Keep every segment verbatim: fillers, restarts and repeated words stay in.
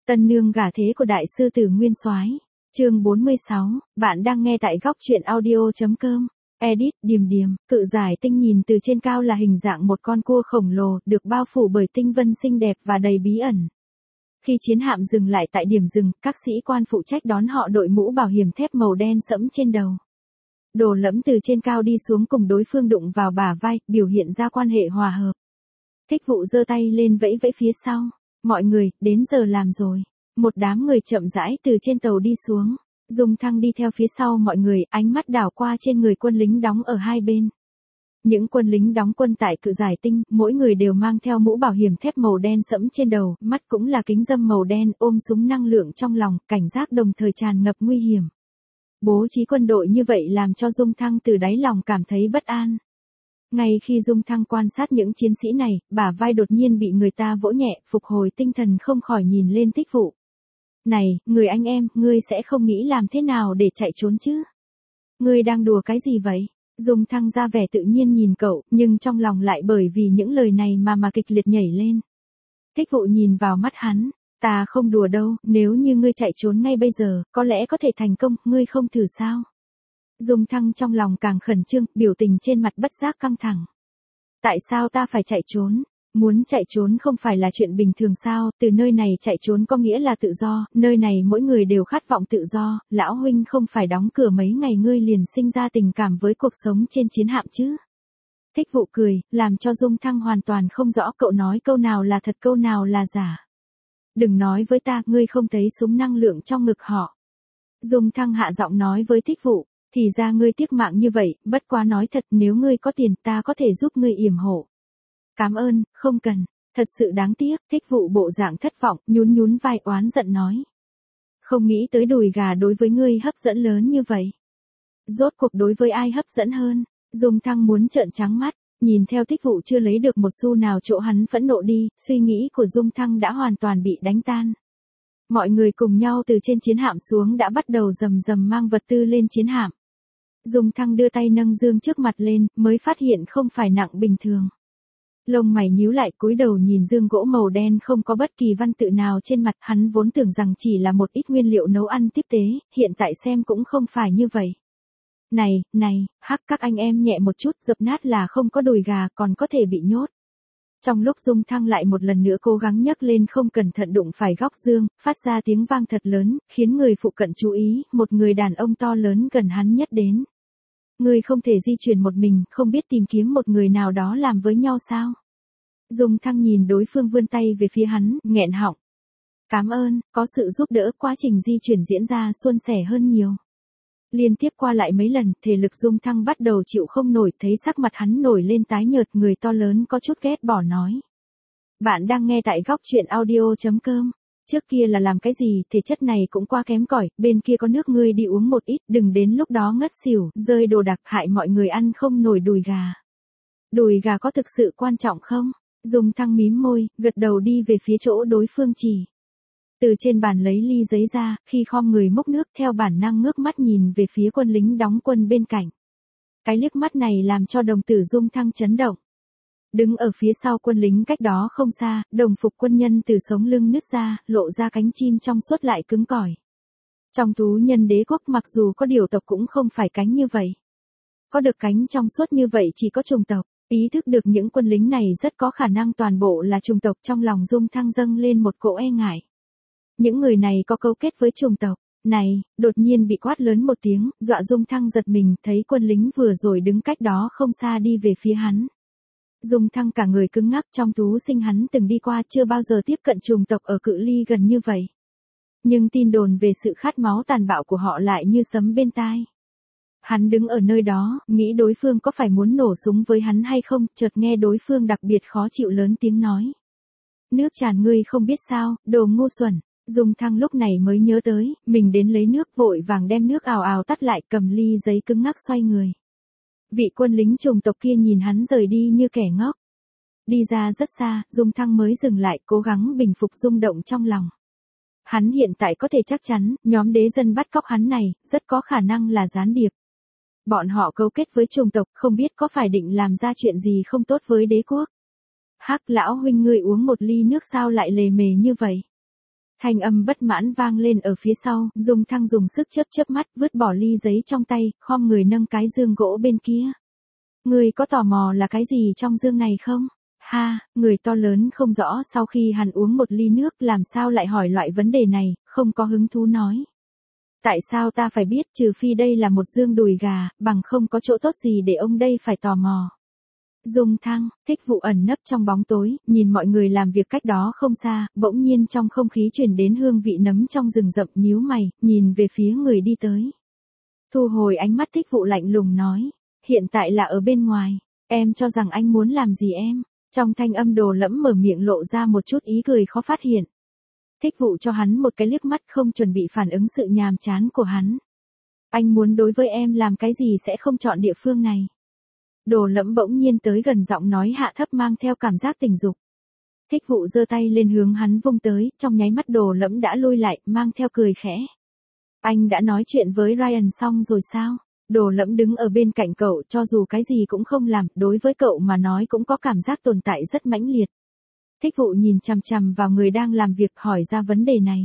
Tân nương gả thế của đại sư tử Nguyên Soái. Chương bốn mươi sáu, bạn đang nghe tại góc truyện audio.com. Edit, Điềm Điềm, cự giải tinh nhìn từ trên cao là hình dạng một con cua khổng lồ, được bao phủ bởi tinh vân xinh đẹp và đầy bí ẩn. Khi chiến hạm dừng lại tại điểm dừng, các sĩ quan phụ trách đón họ đội mũ bảo hiểm thép màu đen sẫm trên đầu. Đồ Lẫm từ trên cao đi xuống cùng đối phương đụng vào bả vai, biểu hiện ra quan hệ hòa hợp. Thích Vụ giơ tay lên vẫy vẫy phía sau. Mọi người, đến giờ làm rồi. Một đám người chậm rãi từ trên tàu đi xuống. Dung Thăng đi theo phía sau mọi người, ánh mắt đảo qua trên người quân lính đóng ở hai bên. Những quân lính đóng quân tại cự giải tinh, mỗi người đều mang theo mũ bảo hiểm thép màu đen sẫm trên đầu, mắt cũng là kính râm màu đen, ôm súng năng lượng trong lòng, cảnh giác đồng thời tràn ngập nguy hiểm. Bố trí quân đội như vậy làm cho Dung Thăng từ đáy lòng cảm thấy bất an. Ngay khi Dung Thăng quan sát những chiến sĩ này, bả vai đột nhiên bị người ta vỗ nhẹ, phục hồi tinh thần không khỏi nhìn lên Thích Vụ. Này, người anh em, ngươi sẽ không nghĩ làm thế nào để chạy trốn chứ? Ngươi đang đùa cái gì vậy? Dung Thăng ra vẻ tự nhiên nhìn cậu, nhưng trong lòng lại bởi vì những lời này mà mà kịch liệt nhảy lên. Thích Vụ nhìn vào mắt hắn, ta không đùa đâu, nếu như ngươi chạy trốn ngay bây giờ, có lẽ có thể thành công, ngươi không thử sao? Dung Thăng trong lòng càng khẩn trương, biểu tình trên mặt bất giác căng thẳng. Tại sao ta phải chạy trốn? Muốn chạy trốn không phải là chuyện bình thường sao, từ nơi này chạy trốn có nghĩa là tự do, nơi này mỗi người đều khát vọng tự do, lão huynh không phải đóng cửa mấy ngày ngươi liền sinh ra tình cảm với cuộc sống trên chiến hạm chứ. Thích Vụ cười, làm cho Dung Thăng hoàn toàn không rõ cậu nói câu nào là thật câu nào là giả. Đừng nói với ta, ngươi không thấy súng năng lượng trong ngực họ. Dung Thăng hạ giọng nói với Thích Vụ, thì ra ngươi tiếc mạng như vậy, bất quá nói thật nếu ngươi có tiền ta có thể giúp ngươi yểm hộ. Cảm ơn, không cần, thật sự đáng tiếc, Thích Vụ bộ dạng thất vọng, nhún nhún vai oán giận nói. Không nghĩ tới đùi gà đối với ngươi hấp dẫn lớn như vậy. Rốt cuộc đối với ai hấp dẫn hơn, Dung Thăng muốn trợn trắng mắt, nhìn theo Thích Vụ chưa lấy được một xu nào chỗ hắn phẫn nộ đi, suy nghĩ của Dung Thăng đã hoàn toàn bị đánh tan. Mọi người cùng nhau từ trên chiến hạm xuống đã bắt đầu rầm rầm mang vật tư lên chiến hạm. Dung Thăng đưa tay nâng dương trước mặt lên, mới phát hiện không phải nặng bình thường. Lông mày nhíu lại cúi đầu nhìn dương gỗ màu đen không có bất kỳ văn tự nào trên mặt, hắn vốn tưởng rằng chỉ là một ít nguyên liệu nấu ăn tiếp tế, hiện tại xem cũng không phải như vậy. Này, này, hắc các anh em nhẹ một chút, dập nát là không có đùi gà còn có thể bị nhốt. Trong lúc Dung Thăng lại một lần nữa cố gắng nhấc lên không cẩn thận đụng phải góc dương, phát ra tiếng vang thật lớn, khiến người phụ cận chú ý, một người đàn ông to lớn gần hắn nhất đến. Ngươi không thể di chuyển một mình, không biết tìm kiếm một người nào đó làm với nhau sao? Dung Thăng nhìn đối phương vươn tay về phía hắn, nghẹn họng. Cảm ơn, có sự giúp đỡ quá trình di chuyển diễn ra suôn sẻ hơn nhiều. Liên tiếp qua lại mấy lần, thể lực Dung Thăng bắt đầu chịu không nổi, thấy sắc mặt hắn nổi lên tái nhợt, người to lớn có chút ghét bỏ nói. Bạn đang nghe tại góc truyện audio.com. Trước kia là làm cái gì, thể chất này cũng quá kém cỏi, bên kia có nước ngươi đi uống một ít, đừng đến lúc đó ngất xỉu, rơi đồ đạc hại mọi người ăn không nổi đùi gà. Đùi gà có thực sự quan trọng không? Dung Thăng mím môi, gật đầu đi về phía chỗ đối phương chỉ. Từ trên bàn lấy ly giấy ra, khi khom người múc nước theo bản năng ngước mắt nhìn về phía quân lính đóng quân bên cạnh. Cái liếc mắt này làm cho đồng tử Dung Thăng chấn động. Đứng ở phía sau quân lính cách đó không xa, đồng phục quân nhân từ sống lưng nứt ra, lộ ra cánh chim trong suốt lại cứng cỏi. Trong thú nhân đế quốc mặc dù có điều tộc cũng không phải cánh như vậy. Có được cánh trong suốt như vậy chỉ có chủng tộc, ý thức được những quân lính này rất có khả năng toàn bộ là chủng tộc, trong lòng Dung Thăng dâng lên một cỗ e ngại. Những người này có cấu kết với chủng tộc. Này, đột nhiên bị quát lớn một tiếng, dọa Dung Thăng giật mình, thấy quân lính vừa rồi đứng cách đó không xa đi về phía hắn. Dung Thăng cả người cứng ngắc, trong thú sinh hắn từng đi qua chưa bao giờ tiếp cận chủng tộc ở cự ly gần như vậy. Nhưng tin đồn về sự khát máu tàn bạo của họ lại như sấm bên tai. Hắn đứng ở nơi đó, nghĩ đối phương có phải muốn nổ súng với hắn hay không, chợt nghe đối phương đặc biệt khó chịu lớn tiếng nói. Nước tràn ngươi không biết sao, đồ ngu xuẩn. Dung Thăng lúc này mới nhớ tới, mình đến lấy nước vội vàng đem nước ào ào tắt lại, cầm ly giấy cứng ngắc xoay người. Vị quân lính chủng tộc kia nhìn hắn rời đi như kẻ ngốc. Đi ra rất xa, Dung Thăng mới dừng lại, cố gắng bình phục rung động trong lòng. Hắn hiện tại có thể chắc chắn, nhóm đế dân bắt cóc hắn này, rất có khả năng là gián điệp. Bọn họ cấu kết với chủng tộc, không biết có phải định làm ra chuyện gì không tốt với đế quốc. Hắc lão huynh ngươi uống một ly nước sao lại lề mề như vậy? Thanh âm bất mãn vang lên ở phía sau, Dung Thăng dùng sức chớp chớp mắt, vứt bỏ ly giấy trong tay, khom người nâng cái dương gỗ bên kia. Người có tò mò là cái gì trong dương này không? Ha, người to lớn không rõ sau khi hắn uống một ly nước làm sao lại hỏi loại vấn đề này, không có hứng thú nói. Tại sao ta phải biết, trừ phi đây là một dương đùi gà, bằng không có chỗ tốt gì để ông đây phải tò mò. Dung Thăng, Thích Vụ ẩn nấp trong bóng tối, nhìn mọi người làm việc cách đó không xa, bỗng nhiên trong không khí truyền đến hương vị nấm trong rừng rậm, nhíu mày, nhìn về phía người đi tới. Thu hồi ánh mắt, Thích Vụ lạnh lùng nói, hiện tại là ở bên ngoài, em cho rằng anh muốn làm gì em? Trong thanh âm Đồ Lẫm mở miệng lộ ra một chút ý cười khó phát hiện. Thích Vụ cho hắn một cái liếc mắt không chuẩn bị phản ứng sự nhàm chán của hắn. Anh muốn đối với em làm cái gì sẽ không chọn địa phương này. Đồ Lẫm bỗng nhiên tới gần, giọng nói hạ thấp mang theo cảm giác tình dục. Thích Vụ giơ tay lên hướng hắn vung tới, trong nháy mắt Đồ Lẫm đã lui lại, mang theo cười khẽ. Anh đã nói chuyện với Ryan xong rồi sao? Đồ Lẫm đứng ở bên cạnh cậu, cho dù cái gì cũng không làm, đối với cậu mà nói cũng có cảm giác tồn tại rất mãnh liệt. Thích Vụ nhìn chằm chằm vào người đang làm việc, hỏi ra vấn đề này.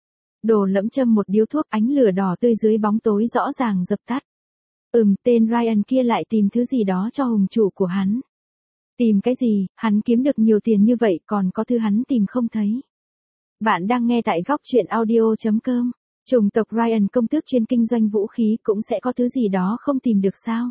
Đồ Lẫm châm một điếu thuốc, ánh lửa đỏ tươi dưới bóng tối rõ ràng dập tắt. Ừm, tên Ryan kia lại tìm thứ gì đó cho hùng chủ của hắn. Tìm cái gì, hắn kiếm được nhiều tiền như vậy còn có thứ hắn tìm không thấy. Bạn đang nghe tại góc truyện audio chấm com. Chủng tộc Ryan công tước chuyên kinh doanh vũ khí cũng sẽ có thứ gì đó không tìm được sao?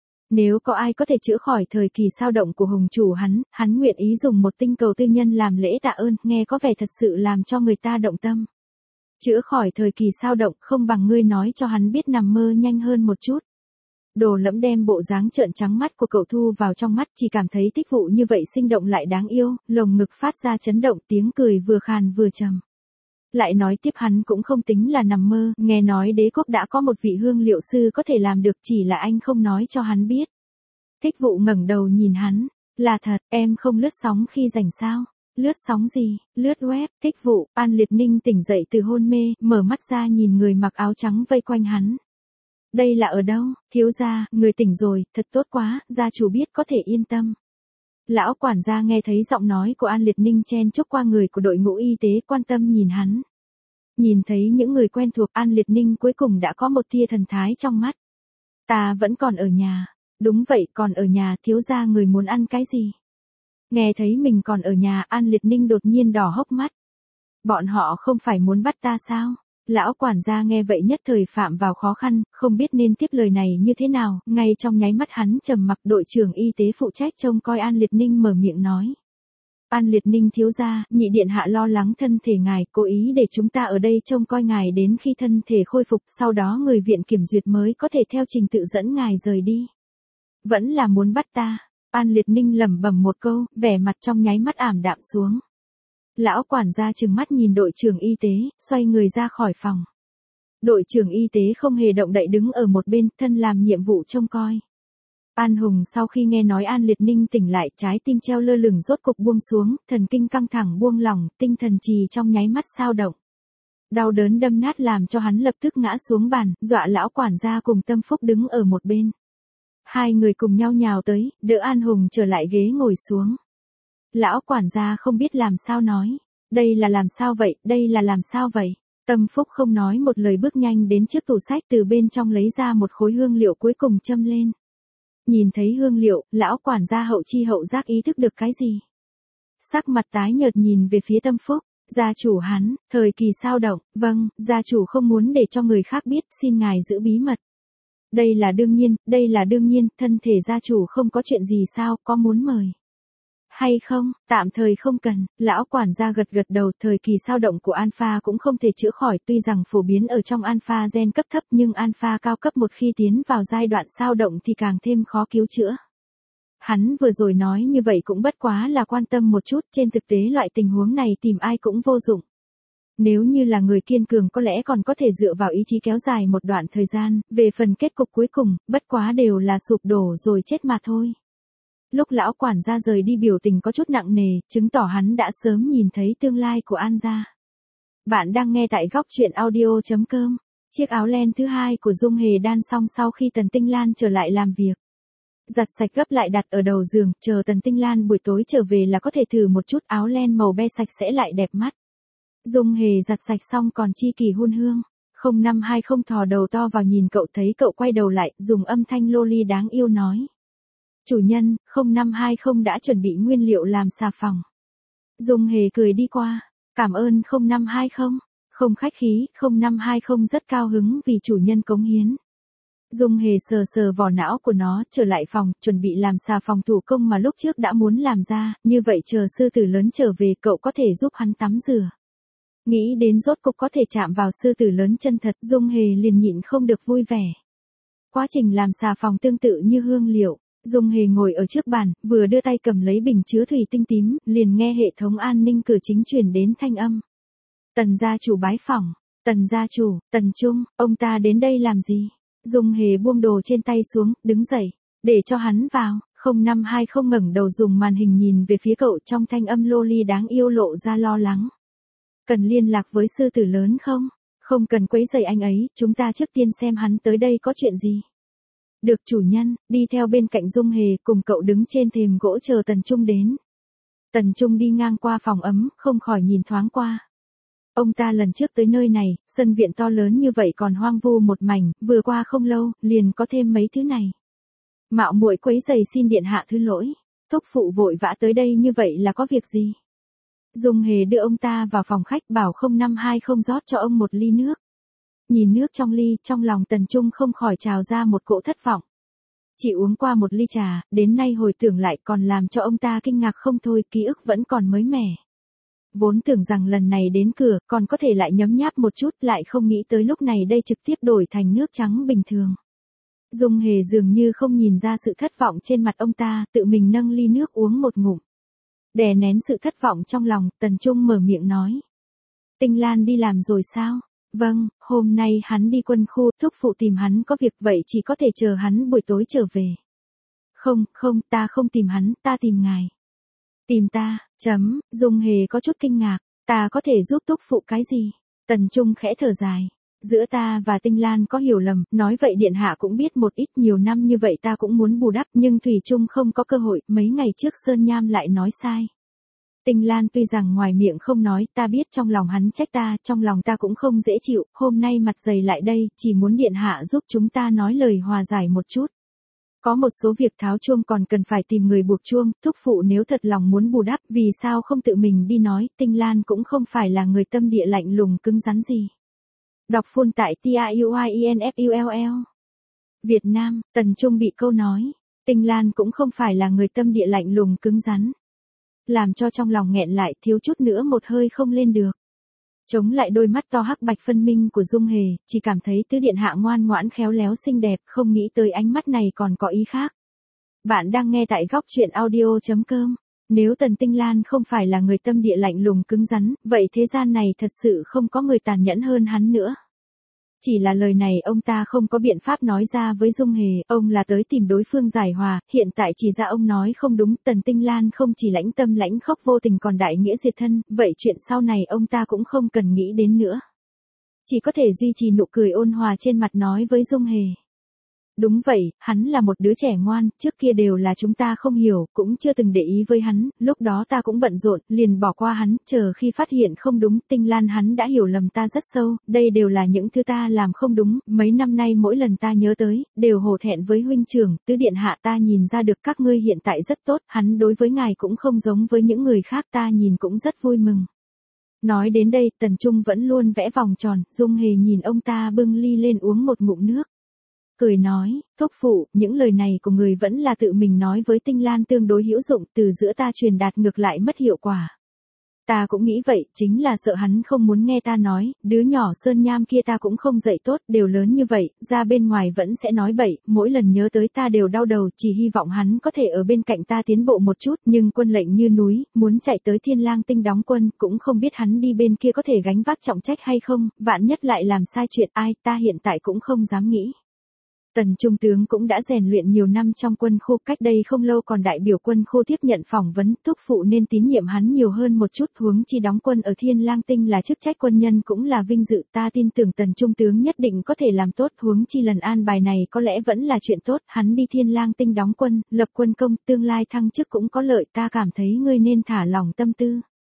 Nếu có ai có thể chữa khỏi thời kỳ sao động của hùng chủ hắn, hắn nguyện ý dùng một tinh cầu tư nhân làm lễ tạ ơn, nghe có vẻ thật sự làm cho người ta động tâm. Chữa khỏi thời kỳ sao động không bằng ngươi nói cho hắn biết nằm mơ nhanh hơn một chút. Đồ Lẫm đem bộ dáng trợn trắng mắt của cậu thu vào trong mắt, chỉ cảm thấy Thích Vụ như vậy sinh động lại đáng yêu, lồng ngực phát ra chấn động, tiếng cười vừa khàn vừa trầm. Lại nói tiếp hắn cũng không tính là nằm mơ, nghe nói đế quốc đã có một vị hương liệu sư có thể làm được, chỉ là anh không nói cho hắn biết. Thích Vụ ngẩng đầu nhìn hắn, là thật, em không lướt sóng khi rảnh sao? Lướt sóng gì? Lướt web. Thích Vụ. An Liệt Ninh tỉnh dậy từ hôn mê, mở mắt ra nhìn người mặc áo trắng vây quanh hắn. Đây là ở đâu? Thiếu gia, người tỉnh rồi, thật tốt quá, gia chủ biết có thể yên tâm. Lão quản gia nghe thấy giọng nói của An Liệt Ninh chen chúc qua người của đội ngũ y tế, quan tâm nhìn hắn. Nhìn thấy những người quen thuộc, An Liệt Ninh cuối cùng đã có một tia thần thái trong mắt. Ta vẫn còn ở nhà. Đúng vậy, còn ở nhà, thiếu gia người muốn ăn cái gì? Nghe thấy mình còn ở nhà, An Liệt Ninh đột nhiên đỏ hốc mắt. Bọn họ không phải muốn bắt ta sao? Lão quản gia nghe vậy nhất thời phạm vào khó khăn, không biết nên tiếp lời này như thế nào, ngay trong nháy mắt hắn trầm mặc. Đội trưởng y tế phụ trách trông coi An Liệt Ninh mở miệng nói. An Liệt Ninh thiếu gia, nhị điện hạ lo lắng thân thể ngài, cố ý để chúng ta ở đây trông coi ngài đến khi thân thể khôi phục, sau đó người viện kiểm duyệt mới có thể theo trình tự dẫn ngài rời đi. Vẫn là muốn bắt ta. An Liệt Ninh lẩm bẩm một câu, vẻ mặt trong nháy mắt ảm đạm xuống. Lão quản gia trừng mắt nhìn đội trưởng y tế, xoay người ra khỏi phòng. Đội trưởng y tế không hề động đậy đứng ở một bên, thân làm nhiệm vụ trông coi. An Hùng sau khi nghe nói An Liệt Ninh tỉnh lại, trái tim treo lơ lửng rốt cục buông xuống, thần kinh căng thẳng buông lỏng, tinh thần trì trong nháy mắt sao động. Đau đớn đâm nát làm cho hắn lập tức ngã xuống bàn, dọa lão quản gia cùng Tâm Phúc đứng ở một bên. Hai người cùng nhau nhào tới, đỡ An Hùng trở lại ghế ngồi xuống. Lão quản gia không biết làm sao nói. Đây là làm sao vậy, đây là làm sao vậy? Tâm Phúc không nói một lời bước nhanh đến trước tủ sách, từ bên trong lấy ra một khối hương liệu cuối cùng châm lên. Nhìn thấy hương liệu, lão quản gia hậu chi hậu giác ý thức được cái gì. Sắc mặt tái nhợt nhìn về phía Tâm Phúc. Gia chủ hắn, thời kỳ sao động, vâng, gia chủ không muốn để cho người khác biết, xin ngài giữ bí mật. Đây là đương nhiên, đây là đương nhiên, thân thể gia chủ không có chuyện gì sao, có muốn mời hay không? Tạm thời không cần. Lão quản gia gật gật đầu. Thời kỳ sao động của alpha cũng không thể chữa khỏi, tuy rằng phổ biến ở trong alpha gen cấp thấp, nhưng alpha cao cấp một khi tiến vào giai đoạn sao động thì càng thêm khó cứu chữa. Hắn vừa rồi nói như vậy cũng bất quá là quan tâm một chút, trên thực tế loại tình huống này tìm ai cũng vô dụng. Nếu như là người kiên cường có lẽ còn có thể dựa vào ý chí kéo dài một đoạn thời gian, về phần kết cục cuối cùng, bất quá đều là sụp đổ rồi chết mà thôi. Lúc lão quản gia rời đi biểu tình có chút nặng nề, chứng tỏ hắn đã sớm nhìn thấy tương lai của An gia. Bạn đang nghe tại góc truyện audio chấm com. Chiếc áo len thứ hai của Dung Hề đan xong sau khi Tần Tinh Lan trở lại làm việc. Giặt sạch gấp lại đặt ở đầu giường, chờ Tần Tinh Lan buổi tối trở về là có thể thử một chút, áo len màu be sạch sẽ lại đẹp mắt. Dung Hề giặt sạch xong còn chi kỳ hun hương. không năm hai không thò đầu to vào nhìn cậu, thấy cậu quay đầu lại, dùng âm thanh loli đáng yêu nói. Chủ nhân, không năm hai không đã chuẩn bị nguyên liệu làm xà phòng. Dung Hề cười đi qua. Cảm ơn không năm hai không. Không khách khí, không năm hai không rất cao hứng vì chủ nhân cống hiến. Dung Hề sờ sờ vỏ não của nó, trở lại phòng, chuẩn bị làm xà phòng thủ công mà lúc trước đã muốn làm ra, như vậy chờ sư tử lớn trở về cậu có thể giúp hắn tắm rửa. Nghĩ đến rốt cục có thể chạm vào sư tử lớn chân thật, Dung Hề liền nhịn không được vui vẻ. Quá trình làm xà phòng tương tự như hương liệu. Dung Hề ngồi ở trước bàn, vừa đưa tay cầm lấy bình chứa thủy tinh tím, liền nghe hệ thống an ninh cửa chính truyền đến thanh âm. Tần gia chủ bái phỏng. Tần gia chủ, Tần Trung, ông ta đến đây làm gì? Dung Hề buông đồ trên tay xuống, đứng dậy, để cho hắn vào. không năm hai không ngẩng đầu dùng màn hình nhìn về phía cậu, trong thanh âm loli đáng yêu lộ ra lo lắng. Cần liên lạc với sư tử lớn không? Không cần quấy rầy anh ấy, chúng ta trước tiên xem hắn tới đây có chuyện gì. Được chủ nhân, đi theo bên cạnh Dung Hề, cùng cậu đứng trên thềm gỗ chờ Tần Trung đến. Tần Trung đi ngang qua phòng ấm, không khỏi nhìn thoáng qua. Ông ta lần trước tới nơi này, sân viện to lớn như vậy còn hoang vu một mảnh, vừa qua không lâu, liền có thêm mấy thứ này. Mạo muội quấy giày xin điện hạ thứ lỗi. Thúc phụ vội vã tới đây như vậy là có việc gì? Dung Hề đưa ông ta vào phòng khách, bảo không năm hai không rót cho ông một ly nước. Nhìn nước trong ly, trong lòng Tần Trung không khỏi trào ra một cỗ thất vọng. Chỉ uống qua một ly trà, đến nay hồi tưởng lại còn làm cho ông ta kinh ngạc không thôi, ký ức vẫn còn mới mẻ. Vốn tưởng rằng lần này đến cửa, còn có thể lại nhấm nháp một chút, lại không nghĩ tới lúc này đây trực tiếp đổi thành nước trắng bình thường. Dung Hề dường như không nhìn ra sự thất vọng trên mặt ông ta, tự mình nâng ly nước uống một ngụm. Đè nén sự thất vọng trong lòng, Tần Trung mở miệng nói. Tinh Lan đi làm rồi sao? Vâng, hôm nay hắn đi quân khu, thúc phụ tìm hắn có việc, vậy chỉ có thể chờ hắn buổi tối trở về. Không, không, ta không tìm hắn, ta tìm ngài. Tìm ta, chấm, Dung Hề có chút kinh ngạc, ta có thể giúp thúc phụ cái gì? Tần Trung khẽ thở dài. Giữa ta và Tinh Lan có hiểu lầm, nói vậy điện hạ cũng biết một ít, nhiều năm như vậy ta cũng muốn bù đắp, nhưng Thủy Trung không có cơ hội, mấy ngày trước Sơn Nham lại nói sai. Tinh Lan tuy rằng ngoài miệng không nói, ta biết trong lòng hắn trách ta, trong lòng ta cũng không dễ chịu, hôm nay mặt dày lại đây, chỉ muốn điện hạ giúp chúng ta nói lời hòa giải một chút. Có một số việc tháo chuông còn cần phải tìm người buộc chuông, thúc phụ nếu thật lòng muốn bù đắp, vì sao không tự mình đi nói, Tinh Lan cũng không phải là người tâm địa lạnh lùng cứng rắn gì. Đọc full tại T I U I E N F U L L. Việt Nam, Tần Trung bị câu nói, Tinh Lan cũng không phải là người tâm địa lạnh lùng cứng rắn. Làm cho trong lòng nghẹn lại, thiếu chút nữa một hơi không lên được. Chống lại đôi mắt to hắc bạch phân minh của Dung Hề, chỉ cảm thấy tứ điện hạ ngoan ngoãn khéo léo xinh đẹp, không nghĩ tới ánh mắt này còn có ý khác. Bạn đang nghe tại góc truyện audio chấm com. Nếu Tần Tinh Lan không phải là người tâm địa lạnh lùng cứng rắn, vậy thế gian này thật sự không có người tàn nhẫn hơn hắn nữa. Chỉ là lời này ông ta không có biện pháp nói ra với Dung Hề, ông là tới tìm đối phương giải hòa, hiện tại chỉ ra ông nói không đúng, Tần Tinh Lan không chỉ lãnh tâm lãnh khóc vô tình còn đại nghĩa diệt thân, vậy chuyện sau này ông ta cũng không cần nghĩ đến nữa. Chỉ có thể duy trì nụ cười ôn hòa trên mặt nói với Dung Hề. Đúng vậy, hắn là một đứa trẻ ngoan, trước kia đều là chúng ta không hiểu, cũng chưa từng để ý với hắn, lúc đó ta cũng bận rộn, liền bỏ qua hắn, chờ khi phát hiện không đúng, Tinh Lan hắn đã hiểu lầm ta rất sâu, đây đều là những thứ ta làm không đúng, mấy năm nay mỗi lần ta nhớ tới, đều hổ thẹn với huynh trưởng, tứ điện hạ ta nhìn ra được các ngươi hiện tại rất tốt, hắn đối với ngài cũng không giống với những người khác, ta nhìn cũng rất vui mừng. Nói đến đây, Tần Trung vẫn luôn vẽ vòng tròn, Dung Hề nhìn ông ta bưng ly lên uống một ngụm nước. Cười nói, thúc phụ, những lời này của người vẫn là tự mình nói với Tinh Lan tương đối hữu dụng, từ giữa ta truyền đạt ngược lại mất hiệu quả. Ta cũng nghĩ vậy, chính là sợ hắn không muốn nghe ta nói, đứa nhỏ Sơn Nham kia ta cũng không dạy tốt, đều lớn như vậy, ra bên ngoài vẫn sẽ nói bậy, mỗi lần nhớ tới ta đều đau đầu, chỉ hy vọng hắn có thể ở bên cạnh ta tiến bộ một chút, nhưng quân lệnh như núi, muốn chạy tới Thiên Lang Tinh đóng quân, cũng không biết hắn đi bên kia có thể gánh vác trọng trách hay không, vạn nhất lại làm sai chuyện ai, ta hiện tại cũng không dám nghĩ. Tần Trung tướng cũng đã rèn luyện nhiều năm trong quân khu, cách đây không lâu còn đại biểu quân khu tiếp nhận phỏng vấn, thúc phụ nên tín nhiệm hắn nhiều hơn một chút, huống chi đóng quân ở Thiên Lang Tinh là chức trách quân nhân cũng là vinh dự, ta tin tưởng Tần Trung tướng nhất định có thể làm tốt, huống chi lần an bài này có lẽ vẫn là chuyện tốt, hắn đi Thiên Lang Tinh đóng quân, lập quân công, tương lai thăng chức cũng có lợi, ta cảm thấy ngươi nên thả lỏng tâm tư.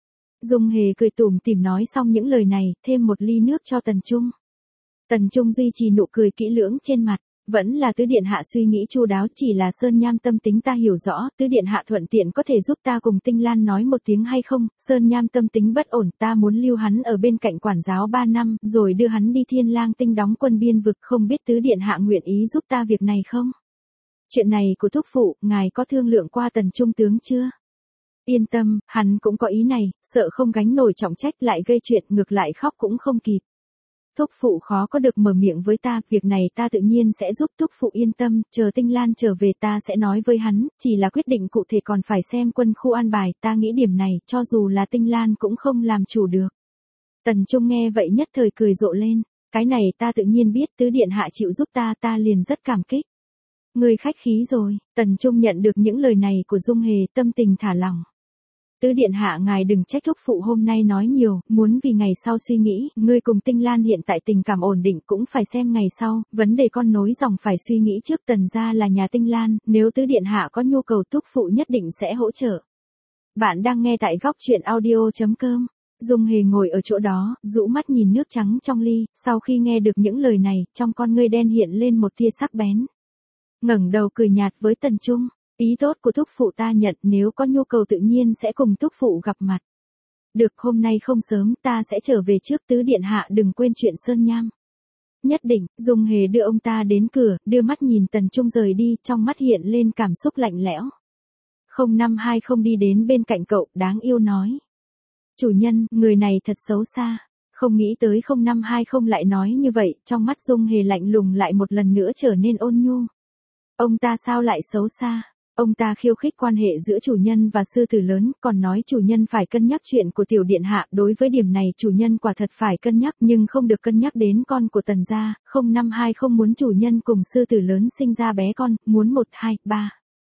Dung Hề cười tủm tỉm nói xong những lời này, thêm một ly nước cho Tần Trung. Tần Trung duy trì nụ cười kỹ lưỡng trên mặt. Vẫn là tứ điện hạ suy nghĩ chu đáo, chỉ là Sơn Nham tâm tính ta hiểu rõ, tứ điện hạ thuận tiện có thể giúp ta cùng Tinh Lan nói một tiếng hay không? Sơn Nham tâm tính bất ổn, ta muốn lưu hắn ở bên cạnh quản giáo ba năm, rồi đưa hắn đi Thiên Lang Tinh đóng quân biên vực, không biết tứ điện hạ nguyện ý giúp ta việc này không? Chuyện này của thúc phụ, ngài có thương lượng qua Tần Trung tướng chưa? Yên tâm, hắn cũng có ý này, sợ không gánh nổi trọng trách lại gây chuyện, ngược lại khóc cũng không kịp. Thúc phụ khó có được mở miệng với ta, việc này ta tự nhiên sẽ giúp thúc phụ yên tâm, chờ Tinh Lan trở về ta sẽ nói với hắn, chỉ là quyết định cụ thể còn phải xem quân khu an bài, ta nghĩ điểm này, cho dù là Tinh Lan cũng không làm chủ được. Tần Trung nghe vậy nhất thời cười rộ lên, cái này ta tự nhiên biết, tứ điện hạ chịu giúp ta, ta liền rất cảm kích. Người khách khí rồi, Tần Trung nhận được những lời này của Dung Hề, tâm tình thả lỏng. Tứ điện hạ ngài đừng trách thúc phụ hôm nay nói nhiều, muốn vì ngày sau suy nghĩ, ngươi cùng Tinh Lan hiện tại tình cảm ổn định cũng phải xem ngày sau, vấn đề con nối dòng phải suy nghĩ trước, Tần gia là nhà Tinh Lan, nếu tứ điện hạ có nhu cầu thúc phụ nhất định sẽ hỗ trợ. Bạn đang nghe tại góc truyện audio chấm com. Dung Hề ngồi ở chỗ đó, rũ mắt nhìn nước trắng trong ly, sau khi nghe được những lời này, trong con ngươi đen hiện lên một tia sắc bén. Ngẩng đầu cười nhạt với Tần Trung. Ý tốt của thúc phụ ta nhận, nếu có nhu cầu tự nhiên sẽ cùng thúc phụ gặp mặt. Được, hôm nay không sớm, ta sẽ trở về trước, tứ điện hạ đừng quên chuyện Sơn Nham. Nhất định, Dung Hề đưa ông ta đến cửa, đưa mắt nhìn Tần Trung rời đi, trong mắt hiện lên cảm xúc lạnh lẽo. không năm hai không đi đến bên cạnh cậu, đáng yêu nói. Chủ nhân, người này thật xấu xa. Không nghĩ tới không năm hai không lại nói như vậy, trong mắt Dung Hề lạnh lùng lại một lần nữa trở nên ôn nhu. Ông ta sao lại xấu xa? Ông ta khiêu khích quan hệ giữa chủ nhân và sư tử lớn, còn nói chủ nhân phải cân nhắc chuyện của tiểu điện hạ, đối với điểm này chủ nhân quả thật phải cân nhắc, nhưng không được cân nhắc đến con của Tần gia, không năm hai không muốn chủ nhân cùng sư tử lớn sinh ra bé con, muốn một hai ba.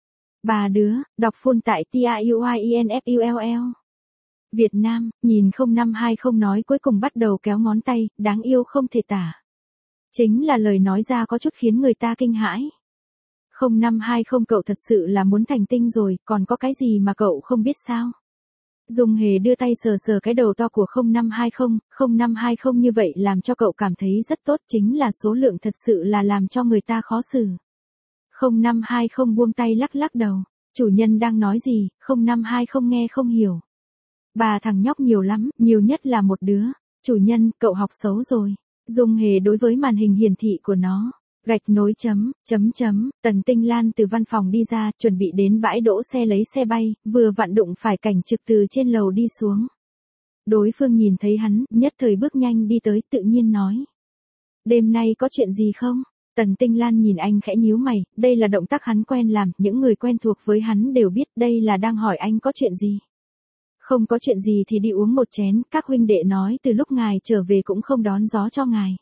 Ba đứa, đọc full tại T I U I E N F U L L. Việt Nam, nhìn không năm hai không nói cuối cùng bắt đầu kéo ngón tay, đáng yêu không thể tả. Chính là lời nói ra có chút khiến người ta kinh hãi. không năm hai không cậu thật sự là muốn thành tinh rồi, còn có cái gì mà cậu không biết sao? Dung Hề đưa tay sờ sờ cái đầu to của không năm hai không, không năm hai không như vậy làm cho cậu cảm thấy rất tốt, chính là số lượng thật sự là làm cho người ta khó xử. không năm hai không buông tay lắc lắc đầu, chủ nhân đang nói gì, không năm hai không nghe không hiểu. Bà thằng nhóc nhiều lắm, nhiều nhất là một đứa, chủ nhân, cậu học xấu rồi. Dung Hề đối với màn hình hiển thị của nó. Gạch nối chấm, chấm chấm, Tần Tinh Lan từ văn phòng đi ra, chuẩn bị đến bãi đỗ xe lấy xe bay, vừa vặn đụng phải Cảnh Trực từ trên lầu đi xuống. Đối phương nhìn thấy hắn, nhất thời bước nhanh đi tới, tự nhiên nói. Đêm nay có chuyện gì không? Tần Tinh Lan nhìn anh khẽ nhíu mày, đây là động tác hắn quen làm, những người quen thuộc với hắn đều biết đây là đang hỏi anh có chuyện gì. Không có chuyện gì thì đi uống một chén, các huynh đệ nói từ lúc ngài trở về cũng không đón gió cho ngài.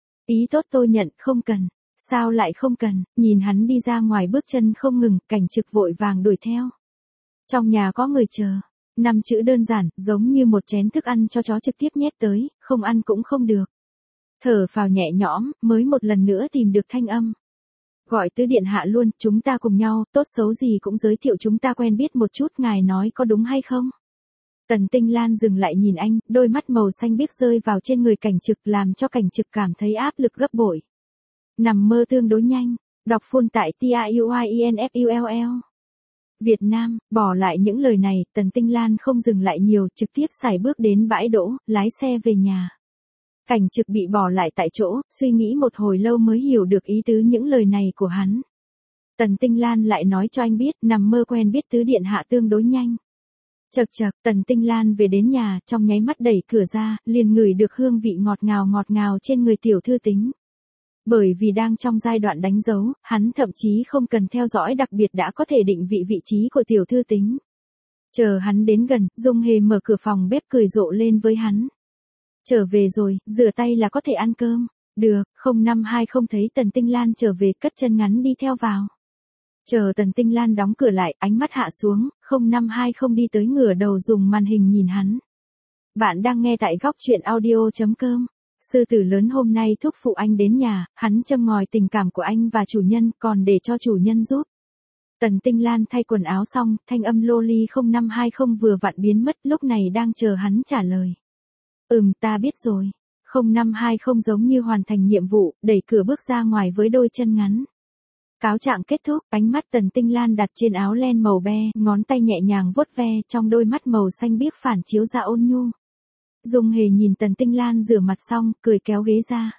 Ý tốt tôi nhận, không cần. Sao lại không cần, nhìn hắn đi ra ngoài bước chân không ngừng, Cảnh Trực vội vàng đuổi theo. Trong nhà có người chờ, năm chữ đơn giản, giống như một chén thức ăn cho chó trực tiếp nhét tới, không ăn cũng không được. Thở phào nhẹ nhõm, mới một lần nữa tìm được thanh âm. Gọi tứ điện hạ luôn, chúng ta cùng nhau, tốt xấu gì cũng giới thiệu chúng ta quen biết một chút, ngài nói có đúng hay không? Tần Tinh Lan dừng lại nhìn anh, đôi mắt màu xanh biếc rơi vào trên người Cảnh Trực làm cho Cảnh Trực cảm thấy áp lực gấp bội. Nằm mơ tương đối nhanh, đọc full tại T I U I E N F U L L. Việt Nam, bỏ lại những lời này, Tần Tinh Lan không dừng lại nhiều, trực tiếp sải bước đến bãi đỗ, lái xe về nhà. Cảnh Trực bị bỏ lại tại chỗ, suy nghĩ một hồi lâu mới hiểu được ý tứ những lời này của hắn. Tần Tinh Lan lại nói cho anh biết, nằm mơ quen biết tứ điện hạ tương đối nhanh. Chậc chậc, Tần Tinh Lan về đến nhà, trong nháy mắt đẩy cửa ra, liền ngửi được hương vị ngọt ngào ngọt ngào trên người tiểu thư Tính. Bởi vì đang trong giai đoạn đánh dấu, hắn thậm chí không cần theo dõi đặc biệt đã có thể định vị vị trí của tiểu thư Tính. Chờ hắn đến gần, Dung Hề mở cửa phòng bếp cười rộ lên với hắn. Trở về rồi, rửa tay là có thể ăn cơm. Được, không năm hai không thấy Tần Tinh Lan trở về, cất chân ngắn đi theo vào. Chờ Tần Tinh Lan đóng cửa lại, ánh mắt hạ xuống, không năm hai không đi tới ngửa đầu dùng màn hình nhìn hắn. Bạn đang nghe tại góc truyện audio chấm com. Sư tử lớn hôm nay thúc phụ anh đến nhà, hắn châm ngòi tình cảm của anh và chủ nhân, còn để cho chủ nhân giúp. Tần Tinh Lan thay quần áo xong, thanh âm Loli không năm hai không vừa vặn biến mất, lúc này đang chờ hắn trả lời. Ừm, ta biết rồi. không năm hai không giống như hoàn thành nhiệm vụ, đẩy cửa bước ra ngoài với đôi chân ngắn. Cáo trạng kết thúc, ánh mắt Tần Tinh Lan đặt trên áo len màu be, ngón tay nhẹ nhàng vuốt ve, trong đôi mắt màu xanh biếc phản chiếu ra ôn nhu. Dung Hề nhìn Tần Tinh Lan rửa mặt xong, cười kéo ghế ra.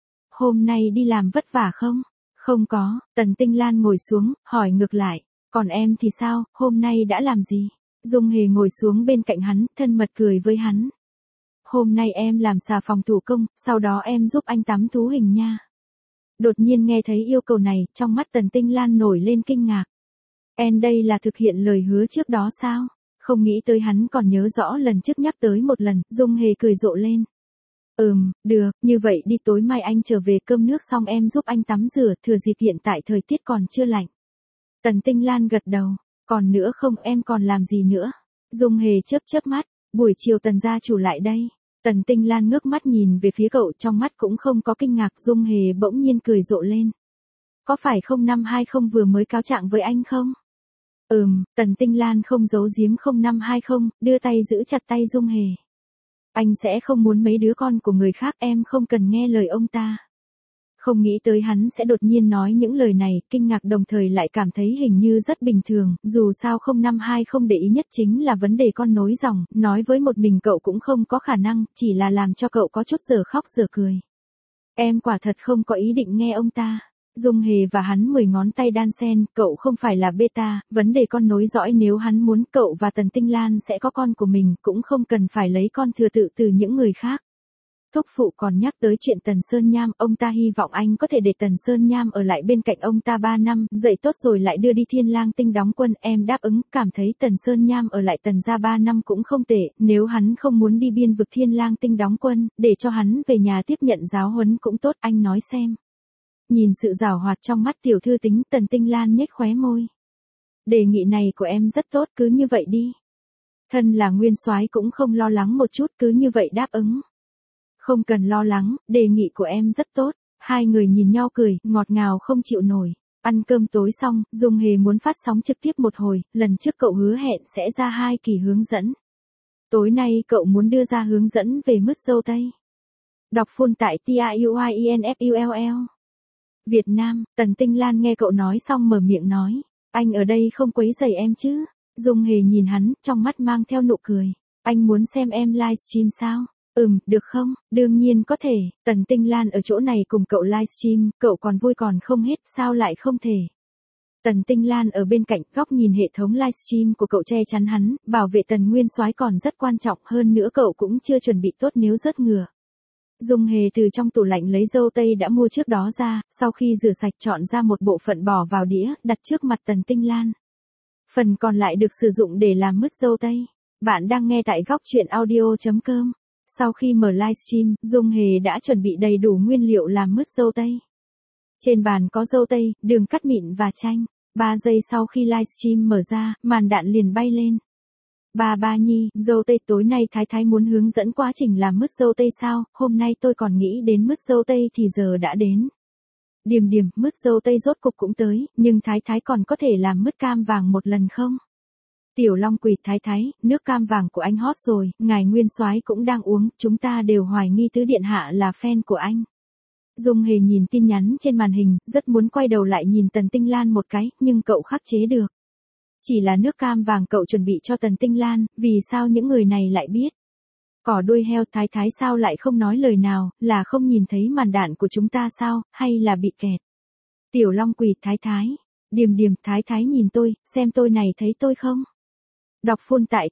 Hôm nay đi làm vất vả không? Không có, Tần Tinh Lan ngồi xuống, hỏi ngược lại. Còn em thì sao, hôm nay đã làm gì? Dung Hề ngồi xuống bên cạnh hắn, thân mật cười với hắn. Hôm nay em làm xà phòng thủ công, sau đó em giúp anh tắm thú hình nha. Đột nhiên nghe thấy yêu cầu này, trong mắt Tần Tinh Lan nổi lên kinh ngạc. Em đây là thực hiện lời hứa trước đó sao? Không nghĩ tới hắn còn nhớ rõ lần trước nhắc tới một lần, Dung Hề cười rộ lên. Ừm, được, như vậy đi tối mai anh trở về cơm nước xong em giúp anh tắm rửa, thừa dịp hiện tại thời tiết còn chưa lạnh. Tần Tinh Lan gật đầu, còn nữa không em còn làm gì nữa? Dung Hề chớp chớp mắt, buổi chiều Tần gia chủ lại đây. Tần Tinh Lan ngước mắt nhìn về phía cậu, trong mắt cũng không có kinh ngạc. Dung Hề bỗng nhiên cười rộ lên. Có phải không năm hai không vừa mới cáo trạng với anh không? Ừm, Tần Tinh Lan không giấu giếm không năm hai không, đưa tay giữ chặt tay Dung Hề. Anh sẽ không muốn mấy đứa con của người khác, em không cần nghe lời ông ta. Không nghĩ tới hắn sẽ đột nhiên nói những lời này, kinh ngạc đồng thời lại cảm thấy hình như rất bình thường, dù sao không năm hai không để ý nhất chính là vấn đề con nối dòng, nói với một mình cậu cũng không có khả năng, chỉ là làm cho cậu có chút giờ khóc giờ cười. Em quả thật không có ý định nghe ông ta. Dung Hề và hắn mười ngón tay đan sen, cậu không phải là beta, vấn đề con nối dõi nếu hắn muốn cậu và Tần Tinh Lan sẽ có con của mình, cũng không cần phải lấy con thừa tự từ những người khác. Thúc phụ còn nhắc tới chuyện Tần Sơn Nham, ông ta hy vọng anh có thể để Tần Sơn Nham ở lại bên cạnh ông ta ba năm, dạy tốt rồi lại đưa đi Thiên Lang Tinh đóng quân, em đáp ứng, cảm thấy Tần Sơn Nham ở lại Tần gia ba năm cũng không tệ, nếu hắn không muốn đi biên vực Thiên Lang Tinh đóng quân, để cho hắn về nhà tiếp nhận giáo huấn cũng tốt, anh nói xem. Nhìn sự giảo hoạt trong mắt tiểu thư tính, Tần Tinh Lan nhếch khóe môi. Đề nghị này của em rất tốt, cứ như vậy đi. Thân là nguyên soái cũng không lo lắng một chút, cứ như vậy đáp ứng. Không cần lo lắng, đề nghị của em rất tốt. Hai người nhìn nhau cười, ngọt ngào không chịu nổi. Ăn cơm tối xong, Dung Hề muốn phát sóng trực tiếp một hồi, lần trước cậu hứa hẹn sẽ ra hai kỳ hướng dẫn. Tối nay cậu muốn đưa ra hướng dẫn về mứt dâu tây. Đọc full tại TIUIENFULL. Việt Nam, Tần Tinh Lan nghe cậu nói xong mở miệng nói. Anh ở đây không quấy rầy em chứ? Dung Hề nhìn hắn, trong mắt mang theo nụ cười. Anh muốn xem em livestream sao? Ừm, được không? Đương nhiên có thể. Tần Tinh Lan ở chỗ này cùng cậu livestream, cậu còn vui còn không hết, sao lại không thể? Tần Tinh Lan ở bên cạnh, góc nhìn hệ thống livestream của cậu che chắn hắn, bảo vệ Tần Nguyên Soái còn rất quan trọng, hơn nữa cậu cũng chưa chuẩn bị tốt nếu rớt ngựa. Dung Hề từ trong tủ lạnh lấy dâu tây đã mua trước đó ra, sau khi rửa sạch chọn ra một bộ phận bỏ vào đĩa, đặt trước mặt Tần Tinh Lan. Phần còn lại được sử dụng để làm mứt dâu tây. Bạn đang nghe tại góc truyện audio chấm com. Sau khi mở livestream, Dung Hề đã chuẩn bị đầy đủ nguyên liệu làm mứt dâu tây. Trên bàn có dâu tây, đường cắt mịn và chanh. ba giây sau khi livestream mở ra, màn đạn liền bay lên. Bà Ba Nhi, dâu tây tối nay Thái Thái muốn hướng dẫn quá trình làm mứt dâu tây sao, hôm nay tôi còn nghĩ đến mứt dâu tây thì giờ đã đến. Điềm điềm, mứt dâu tây rốt cục cũng tới, nhưng Thái Thái còn có thể làm mứt cam vàng một lần không? Tiểu Long Quỳ, Thái Thái, nước cam vàng của anh hot rồi, ngài Nguyên Soái cũng đang uống, chúng ta đều hoài nghi tứ điện hạ là fan của anh. Dung Hề nhìn tin nhắn trên màn hình, rất muốn quay đầu lại nhìn Tần Tinh Lan một cái, nhưng cậu khắc chế được. Chỉ là nước cam vàng cậu chuẩn bị cho Tần Tinh Lan, vì sao những người này lại biết? Cỏ đuôi heo, Thái Thái sao lại không nói lời nào, là không nhìn thấy màn đạn của chúng ta sao, hay là bị kẹt? Tiểu Long Quỳ, Thái Thái. Điềm điềm, Thái Thái nhìn tôi, xem tôi này thấy tôi không? Đọc full tại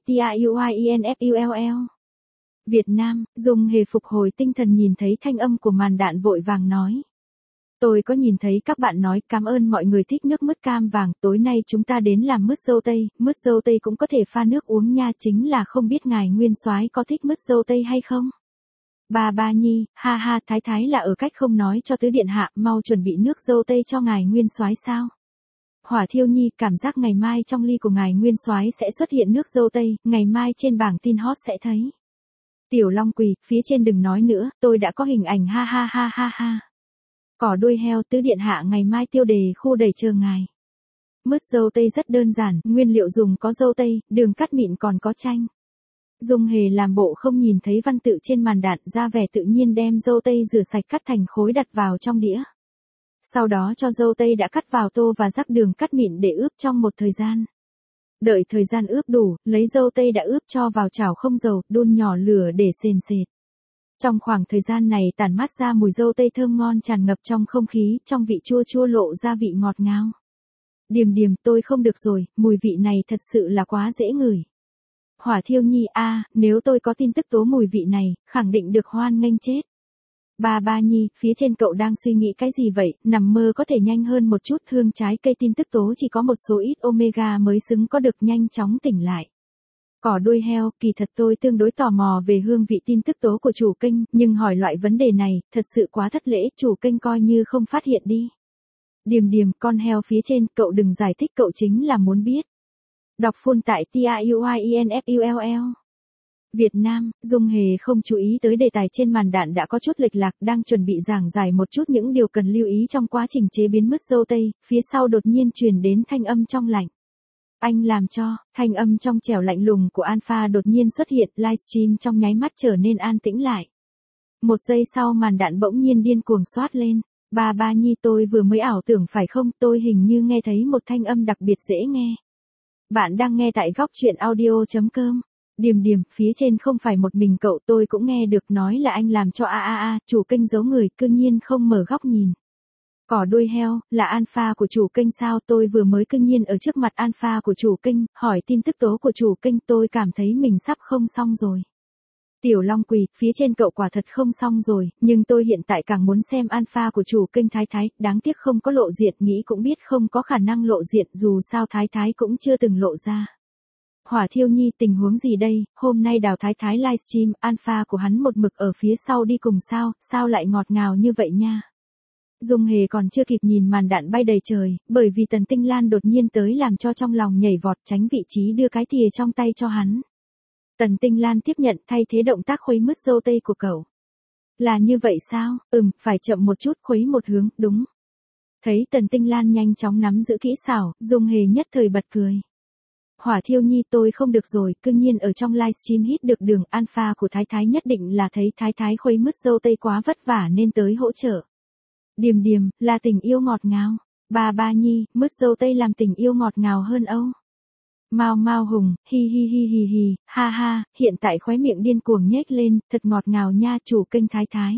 TIUIENFULL. Việt Nam, Dung Hề phục hồi tinh thần nhìn thấy thanh âm của màn đạn vội vàng nói. Tôi có nhìn thấy các bạn nói cảm ơn mọi người thích nước mứt cam vàng, tối nay chúng ta đến làm mứt dâu tây, mứt dâu tây cũng có thể pha nước uống nha, chính là không biết ngài Nguyên Soái có thích mứt dâu tây hay không? Bà Ba Nhi, ha ha, Thái Thái là ở cách không nói cho tứ điện hạ, mau chuẩn bị nước dâu tây cho ngài Nguyên Soái sao? Hỏa Thiêu Nhi, cảm giác ngày mai trong ly của ngài Nguyên Soái sẽ xuất hiện nước dâu tây, ngày mai trên bảng tin hot sẽ thấy. Tiểu Long Quỳ, phía trên đừng nói nữa, tôi đã có hình ảnh, ha ha ha ha ha. Cỏ đuôi heo, tứ điện hạ ngày mai tiêu đề khu đầy chờ ngài. Mứt dâu tây rất đơn giản, nguyên liệu dùng có dâu tây, đường cắt mịn còn có chanh. Dung Hề làm bộ không nhìn thấy văn tự trên màn đạn, ra vẻ tự nhiên đem dâu tây rửa sạch cắt thành khối đặt vào trong đĩa. Sau đó cho dâu tây đã cắt vào tô và rắc đường cắt mịn để ướp trong một thời gian. Đợi thời gian ướp đủ, lấy dâu tây đã ướp cho vào chảo không dầu, đun nhỏ lửa để sền sệt. Trong khoảng thời gian này tản mát ra mùi dâu tây thơm ngon tràn ngập trong không khí, trong vị chua chua lộ ra vị ngọt ngào. Điềm điềm, tôi không được rồi, mùi vị này thật sự là quá dễ ngửi. Hỏa Thiêu Nhi a, à, nếu tôi có tin tức tố mùi vị này, khẳng định được hoan nghênh chết. Ba Ba Nhi, phía trên cậu đang suy nghĩ cái gì vậy, nằm mơ có thể nhanh hơn một chút, hương trái cây tin tức tố chỉ có một số ít omega mới xứng có được nhanh chóng tỉnh lại. Cỏ đuôi heo, kỳ thật tôi tương đối tò mò về hương vị tin tức tố của chủ kênh, nhưng hỏi loại vấn đề này, thật sự quá thất lễ, chủ kênh coi như không phát hiện đi. Điềm điềm, con heo phía trên, cậu đừng giải thích, cậu chính là muốn biết. Đọc full tại T I U I E N F U L L. Việt Nam, Dung Hề không chú ý tới đề tài trên màn đạn đã có chút lệch lạc, đang chuẩn bị giảng giải một chút những điều cần lưu ý trong quá trình chế biến mứt dâu tây, phía sau đột nhiên truyền đến thanh âm trong lạnh. Anh làm cho, thanh âm trong trẻo lạnh lùng của Alpha đột nhiên xuất hiện, livestream trong nháy mắt trở nên an tĩnh lại. Một giây sau màn đạn bỗng nhiên điên cuồng xoát lên. Ba Ba Nhi, tôi vừa mới ảo tưởng phải không, tôi hình như nghe thấy một thanh âm đặc biệt dễ nghe. Bạn đang nghe tại góc truyện audio chấm com. Điềm điềm, phía trên không phải một mình cậu, tôi cũng nghe được nói là anh làm cho a a a, chủ kênh giấu người, cương nhiên không mở góc nhìn. Cỏ đuôi heo, là Alpha của chủ kênh sao, tôi vừa mới cương nhiên ở trước mặt Alpha của chủ kênh, hỏi tin tức tố của chủ kênh, tôi cảm thấy mình sắp không xong rồi. Tiểu Long Quỳ, phía trên cậu quả thật không xong rồi, nhưng tôi hiện tại càng muốn xem Alpha của chủ kênh Thái Thái, đáng tiếc không có lộ diện, nghĩ cũng biết không có khả năng lộ diện, dù sao Thái Thái cũng chưa từng lộ ra. Hỏa Thiêu Nhi, tình huống gì đây, hôm nay Đào Thái Thái livestream, Alpha của hắn một mực ở phía sau đi cùng sao, sao lại ngọt ngào như vậy nha. Dung Hề còn chưa kịp nhìn màn đạn bay đầy trời, bởi vì Tần Tinh Lan đột nhiên tới làm cho trong lòng nhảy vọt, tránh vị trí đưa cái thìa trong tay cho hắn. Tần Tinh Lan tiếp nhận, thay thế động tác khuấy mứt dâu tây của cậu. Là như vậy sao, ừm, phải chậm một chút, khuấy một hướng, đúng. Thấy Tần Tinh Lan nhanh chóng nắm giữ kỹ xảo, Dung Hề nhất thời bật cười. Hỏa Thiêu Nhi, tôi không được rồi, cương nhiên ở trong livestream hít được đường, Alpha của Thái Thái nhất định là thấy Thái Thái khuấy mứt dâu tây quá vất vả nên tới hỗ trợ. Điềm điềm, là tình yêu ngọt ngào. Ba Ba Nhi, mứt dâu tây làm tình yêu ngọt ngào hơn Âu. Mao Mao Hùng, hi hi hi hi hi, ha ha, hiện tại khóe miệng điên cuồng nhếch lên, thật ngọt ngào nha, chủ kênh Thái Thái.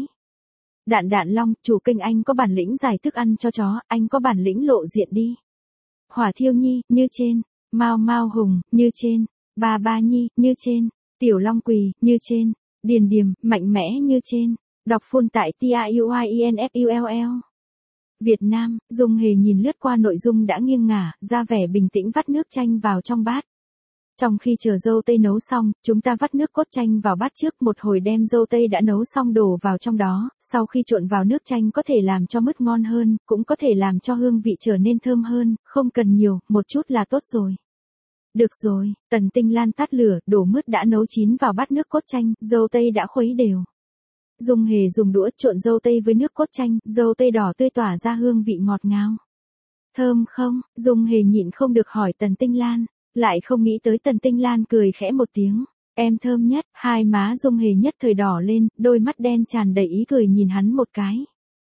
Đạn Đạn Long, chủ kênh anh có bản lĩnh giải thức ăn cho chó, anh có bản lĩnh lộ diện đi. Hỏa Thiêu Nhi, như trên. Mao Mao Hùng, như trên. Ba Ba Nhi, như trên. Tiểu Long Quỳ, như trên. Điềm điềm, mạnh mẽ như trên. Đọc full tại T I U I E N F U L L. Việt Nam, Dung Hề nhìn lướt qua nội dung đã nghiêng ngả, ra vẻ bình tĩnh vắt nước chanh vào trong bát. Trong khi chờ dâu tây nấu xong, chúng ta vắt nước cốt chanh vào bát trước, một hồi đem dâu tây đã nấu xong đổ vào trong đó, sau khi trộn vào nước chanh có thể làm cho mứt ngon hơn, cũng có thể làm cho hương vị trở nên thơm hơn, không cần nhiều, một chút là tốt rồi. Được rồi, Tần Tinh Lan tắt lửa, đổ mứt đã nấu chín vào bát nước cốt chanh, dâu tây đã khuấy đều. Dung Hề dùng đũa trộn dâu tây với nước cốt chanh, dâu tây đỏ tươi tỏa ra hương vị ngọt ngào. Thơm không? Dung Hề nhịn không được hỏi Tần Tinh Lan, lại không nghĩ tới Tần Tinh Lan cười khẽ một tiếng, em thơm nhất, hai má Dung Hề nhất thời đỏ lên, đôi mắt đen tràn đầy ý cười nhìn hắn một cái.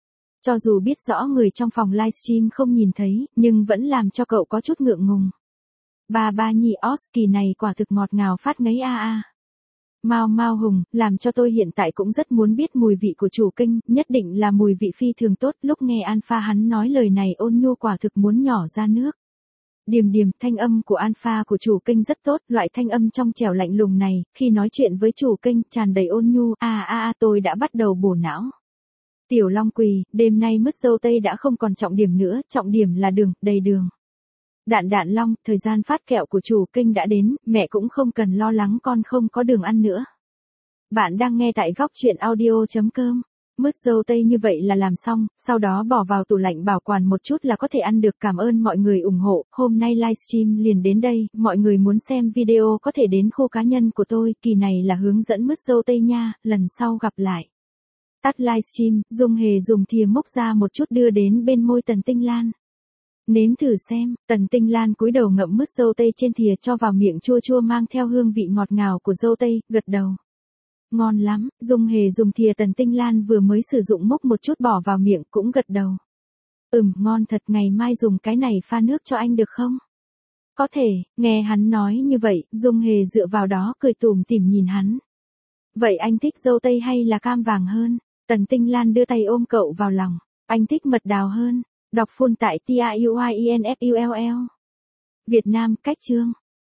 Cho dù biết rõ người trong phòng livestream không nhìn thấy, nhưng vẫn làm cho cậu có chút ngượng ngùng. Ba Ba Nhi, Oski này quả thực ngọt ngào phát ngấy a a. Mao Mao Hùng, làm cho tôi hiện tại cũng rất muốn biết mùi vị của chủ kênh, nhất định là mùi vị phi thường tốt, lúc nghe Alpha hắn nói lời này ôn nhu quả thực muốn nhỏ ra nước. Điềm điềm, thanh âm của Alpha của chủ kênh rất tốt, loại thanh âm trong trẻo lạnh lùng này, khi nói chuyện với chủ kênh, tràn đầy ôn nhu, a a a tôi đã bắt đầu bổ não. Tiểu Long Quỳ, đêm nay mứt dâu tây đã không còn trọng điểm nữa, trọng điểm là đường, đầy đường. Đạn Đạn Long, thời gian phát kẹo của chủ kênh đã đến, mẹ cũng không cần lo lắng con không có đường ăn nữa. Bạn đang nghe tại góc truyện audio chấm com. Mứt dâu tây như vậy là làm xong, sau đó bỏ vào tủ lạnh bảo quản một chút là có thể ăn được. Cảm ơn mọi người ủng hộ, hôm nay livestream liền đến đây, mọi người muốn xem video có thể đến khu cá nhân của tôi, kỳ này là hướng dẫn mứt dâu tây nha, lần sau gặp lại. Tắt livestream, Dung Hề dùng thìa múc ra một chút đưa đến bên môi Tần Tinh Lan. Nếm thử xem, Tần Tinh Lan cúi đầu ngậm mứt dâu tây trên thìa cho vào miệng chua chua mang theo hương vị ngọt ngào của dâu tây, gật đầu. Ngon lắm, Dung Hề dùng thìa Tần Tinh Lan vừa mới sử dụng múc một chút bỏ vào miệng cũng gật đầu. Ừm, ngon thật, ngày mai dùng cái này pha nước cho anh được không? Có thể, nghe hắn nói như vậy, Dung Hề dựa vào đó cười tủm tỉm nhìn hắn. Vậy anh thích dâu tây hay là cam vàng hơn? Tần Tinh Lan đưa tay ôm cậu vào lòng. Anh thích mật đào hơn. Đọc full tại T I U I E N F U L L. Việt Nam, cách chương.